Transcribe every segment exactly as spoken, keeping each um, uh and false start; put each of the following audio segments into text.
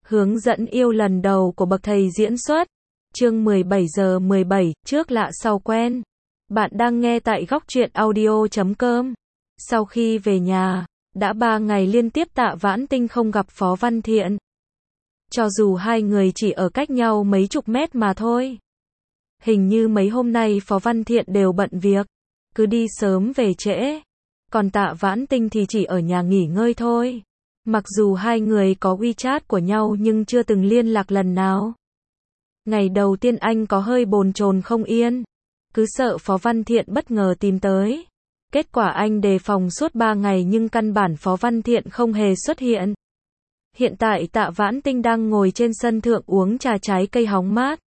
Hướng dẫn yêu lần đầu của bậc thầy diễn xuất. Chương mười bảy giờ mười bảy, trước lạ sau quen. Bạn đang nghe tại góc truyện audio chấm com. Sau khi về nhà, đã ba ngày liên tiếp Tạ Vãn Tinh không gặp Phó Văn Thiện. Cho dù hai người chỉ ở cách nhau mấy chục mét mà thôi. Hình như mấy hôm nay Phó Văn Thiện đều bận việc, cứ đi sớm về trễ. Còn Tạ Vãn Tinh thì chỉ ở nhà nghỉ ngơi thôi. Mặc dù hai người có WeChat của nhau nhưng chưa từng liên lạc lần nào. Ngày đầu tiên anh có hơi bồn chồn không yên, cứ sợ Phó Văn Thiện bất ngờ tìm tới. Kết quả anh đề phòng suốt ba ngày nhưng căn bản Phó Văn Thiện không hề xuất hiện. Hiện tại Tạ Vãn Tinh đang ngồi trên sân thượng uống trà trái cây hóng mát.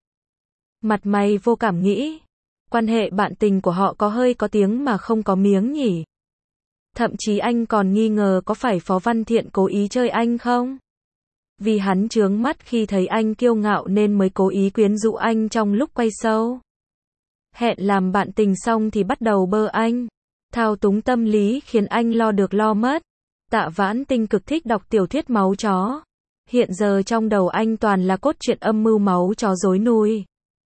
Mặt mày vô cảm nghĩ, quan hệ bạn tình của họ có hơi có tiếng mà không có miếng nhỉ. Thậm chí anh còn nghi ngờ có phải Phó Văn Thiện cố ý chơi anh không? Vì hắn chướng mắt khi thấy anh kiêu ngạo nên mới cố ý quyến rũ anh trong lúc quay show. Hẹn làm bạn tình xong thì bắt đầu bơ anh, thao túng tâm lý khiến anh lo được lo mất. Tạ Vãn Tinh cực thích đọc tiểu thuyết máu chó. Hiện giờ trong đầu anh toàn là cốt truyện âm mưu máu chó rối nùi.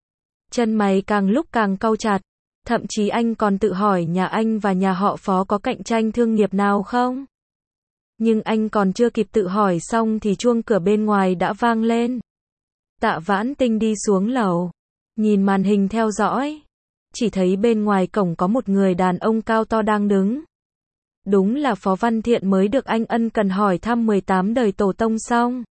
Chân mày càng lúc càng cau chặt. Thậm chí anh còn tự hỏi nhà anh và nhà họ Phó có cạnh tranh thương nghiệp nào không? Nhưng anh còn chưa kịp tự hỏi xong thì chuông cửa bên ngoài đã vang lên. Tạ Vãn Tinh đi xuống lầu, nhìn màn hình theo dõi. Chỉ thấy bên ngoài cổng có một người đàn ông cao to đang đứng. Đúng là Phó Văn Thiện mới được anh ân cần hỏi thăm mười tám đời tổ tông xong.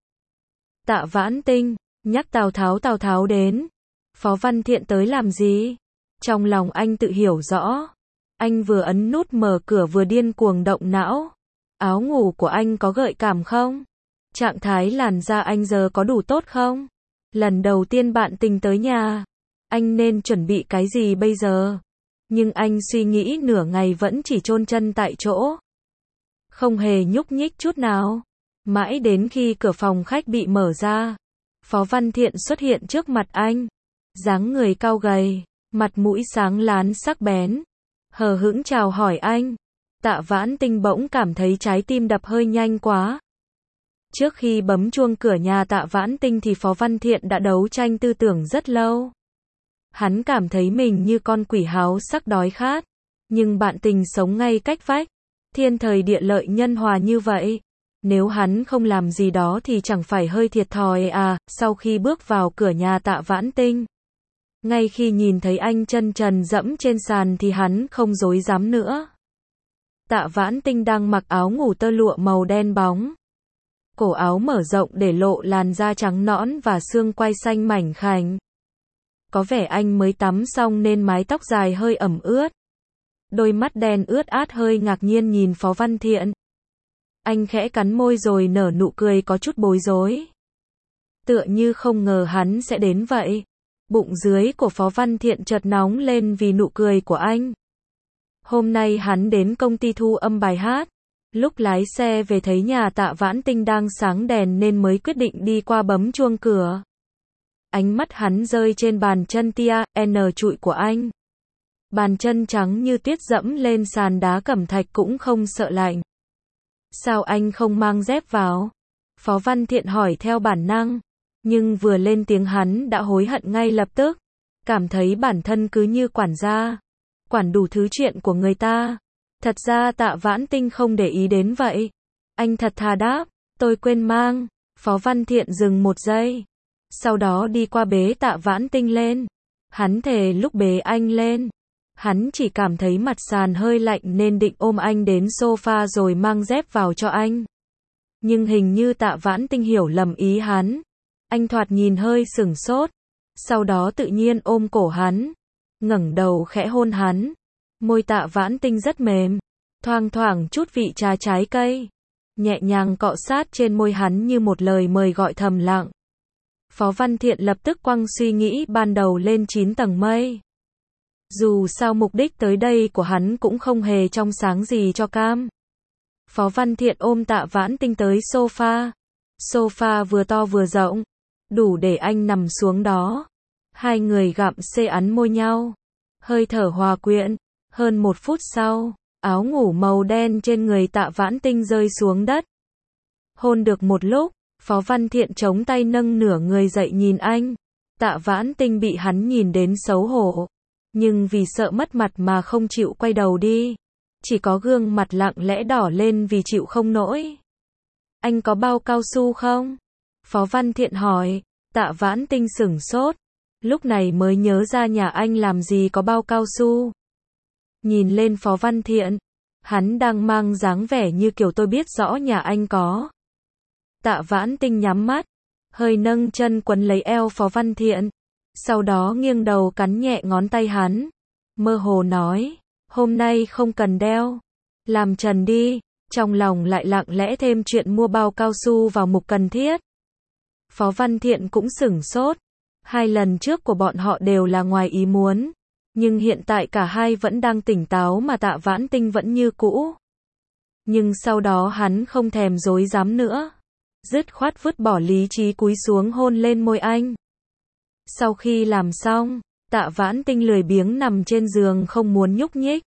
Tạ Vãn Tinh, nhắc Tào Tháo Tào Tháo đến. Phó Văn Thiện tới làm gì? Trong lòng anh tự hiểu rõ. Anh vừa ấn nút mở cửa vừa điên cuồng động não. Áo ngủ của anh có gợi cảm không? Trạng thái làn da anh giờ có đủ tốt không? Lần đầu tiên bạn tình tới nhà, anh nên chuẩn bị cái gì bây giờ? Nhưng anh suy nghĩ nửa ngày vẫn chỉ chôn chân tại chỗ, không hề nhúc nhích chút nào. Mãi đến khi cửa phòng khách bị mở ra, Phó Văn Thiện xuất hiện trước mặt anh. Dáng người cao gầy, mặt mũi sáng láng sắc bén, hờ hững chào hỏi anh. Tạ Vãn Tinh bỗng cảm thấy trái tim đập hơi nhanh quá. Trước khi bấm chuông cửa nhà Tạ Vãn Tinh thì Phó Văn Thiện đã đấu tranh tư tưởng rất lâu. Hắn cảm thấy mình như con quỷ háo sắc đói khát, nhưng bạn tình sống ngay cách vách, thiên thời địa lợi nhân hòa như vậy. Nếu hắn không làm gì đó thì chẳng phải hơi thiệt thòi à. Sau khi bước vào cửa nhà Tạ Vãn Tinh, ngay khi nhìn thấy anh chân trần dẫm trên sàn thì hắn không dối dám nữa. Tạ Vãn Tinh đang mặc áo ngủ tơ lụa màu đen bóng. Cổ áo mở rộng để lộ làn da trắng nõn và xương quai xanh mảnh khảnh. Có vẻ anh mới tắm xong nên mái tóc dài hơi ẩm ướt. Đôi mắt đen ướt át hơi ngạc nhiên nhìn Phó Văn Thiện. Anh khẽ cắn môi rồi nở nụ cười có chút bối rối. Tựa như không ngờ hắn sẽ đến vậy. Bụng dưới của Phó Văn Thiện chợt nóng lên vì nụ cười của anh. Hôm nay hắn đến công ty thu âm bài hát. Lúc lái xe về thấy nhà Tạ Vãn Tinh đang sáng đèn nên mới quyết định đi qua bấm chuông cửa. Ánh mắt hắn rơi trên bàn chân tia N trụi của anh. Bàn chân trắng như tuyết dẫm lên sàn đá cẩm thạch cũng không sợ lạnh. Sao anh không mang dép vào? Phó Văn Thiện hỏi theo bản năng. Nhưng vừa lên tiếng hắn đã hối hận ngay lập tức. Cảm thấy bản thân cứ như quản gia, quản đủ thứ chuyện của người ta. Thật ra Tạ Vãn Tinh không để ý đến vậy. Anh thật thà đáp, tôi quên mang. Phó Văn Thiện dừng một giây. Sau đó đi qua bế Tạ Vãn Tinh lên. Hắn thề lúc bế anh lên, hắn chỉ cảm thấy mặt sàn hơi lạnh nên định ôm anh đến sofa rồi mang dép vào cho anh. Nhưng hình như Tạ Vãn Tinh hiểu lầm ý hắn. Anh thoạt nhìn hơi sửng sốt. Sau đó tự nhiên ôm cổ hắn, ngẩng đầu khẽ hôn hắn. Môi Tạ Vãn Tinh rất mềm, thoang thoảng chút vị trà trái cây, nhẹ nhàng cọ sát trên môi hắn như một lời mời gọi thầm lặng. Phó Văn Thiện lập tức quăng suy nghĩ ban đầu lên chín tầng mây. Dù sao mục đích tới đây của hắn cũng không hề trong sáng gì cho cam. Phó Văn Thiện ôm Tạ Vãn Tinh tới sofa. Sofa vừa to vừa rộng, đủ để anh nằm xuống đó. Hai người gặm xê ắn môi nhau, hơi thở hòa quyện. Hơn một phút sau, áo ngủ màu đen trên người Tạ Vãn Tinh rơi xuống đất. Hôn được một lúc, Phó Văn Thiện chống tay nâng nửa người dậy nhìn anh. Tạ Vãn Tinh bị hắn nhìn đến xấu hổ. Nhưng vì sợ mất mặt mà không chịu quay đầu đi. Chỉ có gương mặt lặng lẽ đỏ lên vì chịu không nổi. Anh có bao cao su không? Phó Văn Thiện hỏi. Tạ Vãn Tinh sửng sốt. Lúc này mới nhớ ra nhà anh làm gì có bao cao su. Nhìn lên Phó Văn Thiện. Hắn đang mang dáng vẻ như kiểu tôi biết rõ nhà anh có. Tạ Vãn Tinh nhắm mắt. Hơi nâng chân quấn lấy eo Phó Văn Thiện. Sau đó nghiêng đầu cắn nhẹ ngón tay hắn. Mơ hồ nói. Hôm nay không cần đeo. Làm trần đi. Trong lòng lại lặng lẽ thêm chuyện mua bao cao su vào mục cần thiết. Phó Văn Thiện cũng sửng sốt. Hai lần trước của bọn họ đều là ngoài ý muốn. Nhưng hiện tại cả hai vẫn đang tỉnh táo mà Tạ Vãn Tinh vẫn như cũ. Nhưng sau đó hắn không thèm dối dám nữa. Dứt khoát vứt bỏ lý trí cúi xuống hôn lên môi anh. Sau khi làm xong, Tạ Vãn Tinh lười biếng nằm trên giường không muốn nhúc nhích.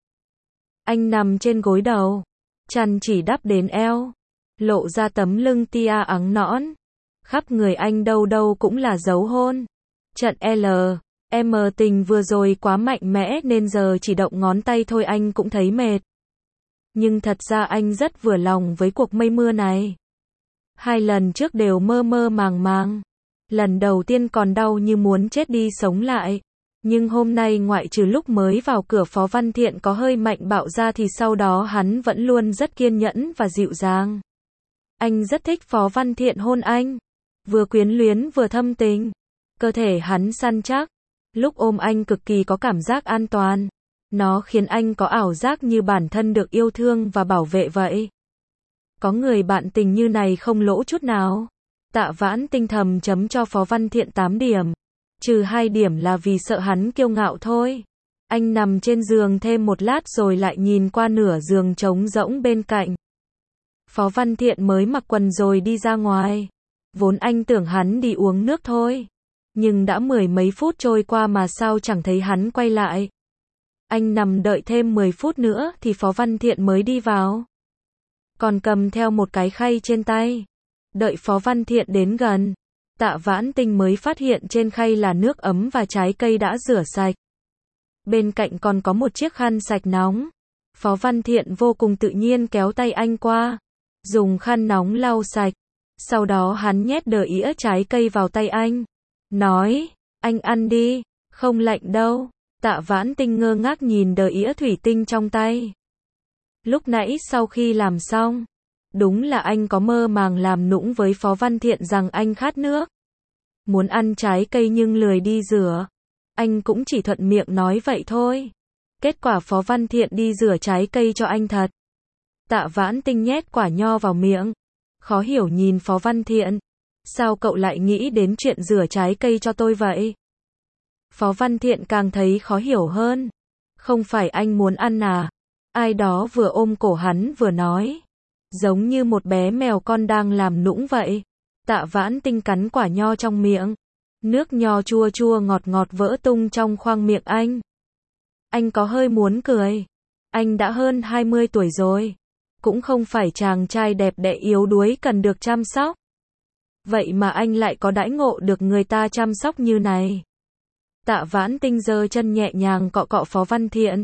Anh nằm trên gối đầu. Chăn chỉ đắp đến eo. Lộ ra tấm lưng tia ắng nõn. Khắp người anh đâu đâu cũng là dấu hôn. Trận L, M tình vừa rồi quá mạnh mẽ nên giờ chỉ động ngón tay thôi anh cũng thấy mệt. Nhưng thật ra anh rất vừa lòng với cuộc mây mưa này. Hai lần trước đều mơ mơ màng màng. Lần đầu tiên còn đau như muốn chết đi sống lại. Nhưng hôm nay ngoại trừ lúc mới vào cửa Phó Văn Thiện có hơi mạnh bạo ra thì sau đó hắn vẫn luôn rất kiên nhẫn và dịu dàng. Anh rất thích Phó Văn Thiện hôn anh. Vừa quyến luyến vừa thâm tình. Cơ thể hắn săn chắc. Lúc ôm anh cực kỳ có cảm giác an toàn. Nó khiến anh có ảo giác như bản thân được yêu thương và bảo vệ vậy. Có người bạn tình như này không lỗ chút nào. Tạ Vãn Tinh thầm chấm cho Phó Văn Thiện tám điểm. Trừ hai điểm là vì sợ hắn kiêu ngạo thôi. Anh nằm trên giường thêm một lát rồi lại nhìn qua nửa giường trống rỗng bên cạnh. Phó Văn Thiện mới mặc quần rồi đi ra ngoài. Vốn anh tưởng hắn đi uống nước thôi. Nhưng đã mười mấy phút trôi qua mà sao chẳng thấy hắn quay lại. Anh nằm đợi thêm mười phút nữa thì Phó Văn Thiện mới đi vào. Còn cầm theo một cái khay trên tay. Đợi Phó Văn Thiện đến gần. Tạ Vãn Tinh mới phát hiện trên khay là nước ấm và trái cây đã rửa sạch. Bên cạnh còn có một chiếc khăn sạch nóng. Phó Văn Thiện vô cùng tự nhiên kéo tay anh qua. Dùng khăn nóng lau sạch. Sau đó hắn nhét đờ ĩa trái cây vào tay anh. Nói, anh ăn đi, không lạnh đâu. Tạ Vãn Tinh ngơ ngác nhìn đờ ĩa thủy tinh trong tay. Lúc nãy sau khi làm xong, đúng là anh có mơ màng làm nũng với Phó Văn Thiện rằng anh khát nước. Muốn ăn trái cây nhưng lười đi rửa. Anh cũng chỉ thuận miệng nói vậy thôi. Kết quả Phó Văn Thiện đi rửa trái cây cho anh thật. Tạ Vãn Tinh nhét quả nho vào miệng. Khó hiểu nhìn Phó Văn Thiện. Sao cậu lại nghĩ đến chuyện rửa trái cây cho tôi vậy? Phó Văn Thiện càng thấy khó hiểu hơn. Không phải anh muốn ăn à? Ai đó vừa ôm cổ hắn vừa nói. Giống như một bé mèo con đang làm nũng vậy. Tạ Vãn Tinh cắn quả nho trong miệng. Nước nho chua chua ngọt ngọt vỡ tung trong khoang miệng anh. Anh có hơi muốn cười. Anh đã hơn hai mươi tuổi rồi. Cũng không phải chàng trai đẹp đẽ yếu đuối cần được chăm sóc. Vậy mà anh lại có đãi ngộ được người ta chăm sóc như này. Tạ Vãn Tinh giơ chân nhẹ nhàng cọ cọ Phó Văn Thiện.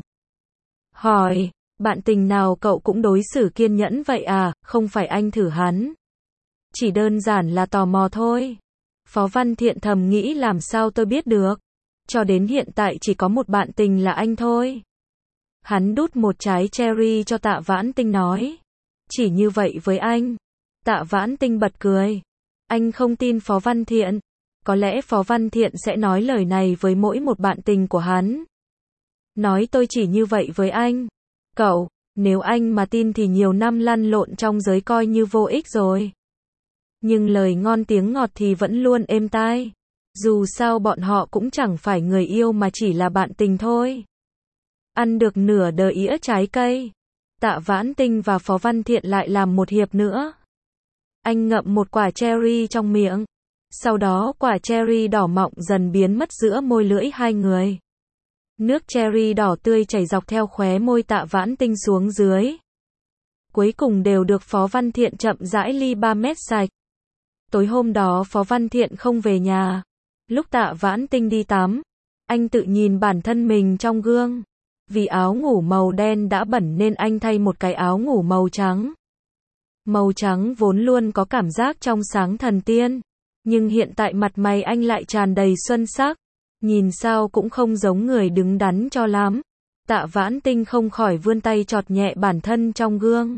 Hỏi, bạn tình nào cậu cũng đối xử kiên nhẫn vậy à, không phải anh thử hắn. Chỉ đơn giản là tò mò thôi. Phó Văn Thiện thầm nghĩ làm sao tôi biết được. Cho đến hiện tại chỉ có một bạn tình là anh thôi. Hắn đút một trái cherry cho Tạ Vãn Tinh nói. Chỉ như vậy với anh. Tạ Vãn Tinh bật cười. Anh không tin Phó Văn Thiện. Có lẽ Phó Văn Thiện sẽ nói lời này với mỗi một bạn tình của hắn. Nói tôi chỉ như vậy với anh. Cậu, nếu anh mà tin thì nhiều năm lăn lộn trong giới coi như vô ích rồi. Nhưng lời ngon tiếng ngọt thì vẫn luôn êm tai. Dù sao bọn họ cũng chẳng phải người yêu mà chỉ là bạn tình thôi. Ăn được nửa đờ ĩa trái cây. Tạ Vãn Tinh và Phó Văn Thiện lại làm một hiệp nữa. Anh ngậm một quả cherry trong miệng. Sau đó quả cherry đỏ mọng dần biến mất giữa môi lưỡi hai người. Nước cherry đỏ tươi chảy dọc theo khóe môi Tạ Vãn Tinh xuống dưới. Cuối cùng đều được Phó Văn Thiện chậm rãi ly ba mét sạch. Tối hôm đó Phó Văn Thiện không về nhà. Lúc Tạ Vãn Tinh đi tắm, anh tự nhìn bản thân mình trong gương. Vì áo ngủ màu đen đã bẩn nên anh thay một cái áo ngủ màu trắng. Màu trắng vốn luôn có cảm giác trong sáng thần tiên, nhưng hiện tại mặt mày anh lại tràn đầy xuân sắc, nhìn sao cũng không giống người đứng đắn cho lắm. Tạ Vãn Tinh không khỏi vươn tay chọt nhẹ bản thân trong gương.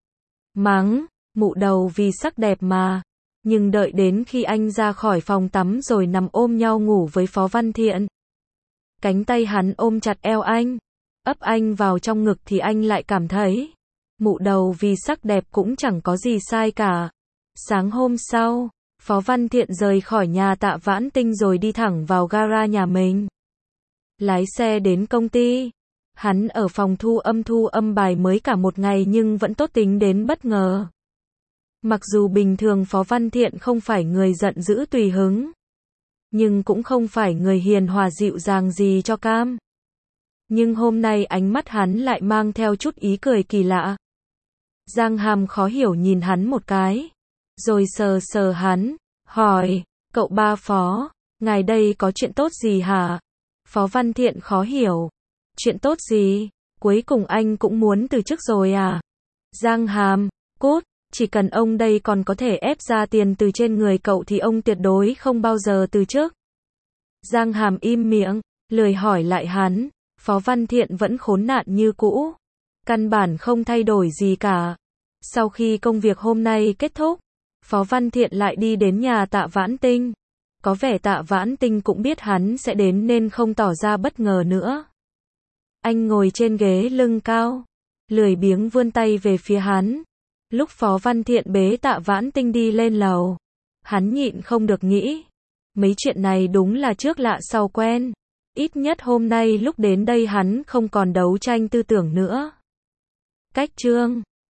Mắng, mụ đầu vì sắc đẹp mà. Nhưng đợi đến khi anh ra khỏi phòng tắm rồi nằm ôm nhau ngủ với Phó Văn Thiện. Cánh tay hắn ôm chặt eo anh, ấp anh vào trong ngực thì anh lại cảm thấy, mụ đầu vì sắc đẹp cũng chẳng có gì sai cả. Sáng hôm sau, Phó Văn Thiện rời khỏi nhà Tạ Vãn Tinh rồi đi thẳng vào gara nhà mình. Lái xe đến công ty. Hắn ở phòng thu âm thu âm bài mới cả một ngày nhưng vẫn tốt tính đến bất ngờ. Mặc dù bình thường Phó Văn Thiện không phải người giận dữ tùy hứng, nhưng cũng không phải người hiền hòa dịu dàng gì cho cam. Nhưng hôm nay ánh mắt hắn lại mang theo chút ý cười kỳ lạ. Giang Hàm khó hiểu nhìn hắn một cái, rồi sờ sờ hắn, hỏi, cậu ba Phó, ngài đây có chuyện tốt gì hả? Phó Văn Thiện khó hiểu, chuyện tốt gì? Cuối cùng anh cũng muốn từ chức rồi à? Giang Hàm, cút, chỉ cần ông đây còn có thể ép ra tiền từ trên người cậu thì ông tuyệt đối không bao giờ từ chức. Giang Hàm im miệng, lười hỏi lại hắn. Phó Văn Thiện vẫn khốn nạn như cũ, căn bản không thay đổi gì cả. Sau khi công việc hôm nay kết thúc, Phó Văn Thiện lại đi đến nhà Tạ Vãn Tinh. Có vẻ Tạ Vãn Tinh cũng biết hắn sẽ đến nên không tỏ ra bất ngờ nữa. Anh ngồi trên ghế lưng cao, lười biếng vươn tay về phía hắn. Lúc Phó Văn Thiện bế Tạ Vãn Tinh đi lên lầu, hắn nhịn không được nghĩ, mấy chuyện này đúng là trước lạ sau quen. Ít nhất hôm nay lúc đến đây hắn không còn đấu tranh tư tưởng nữa. Cách chương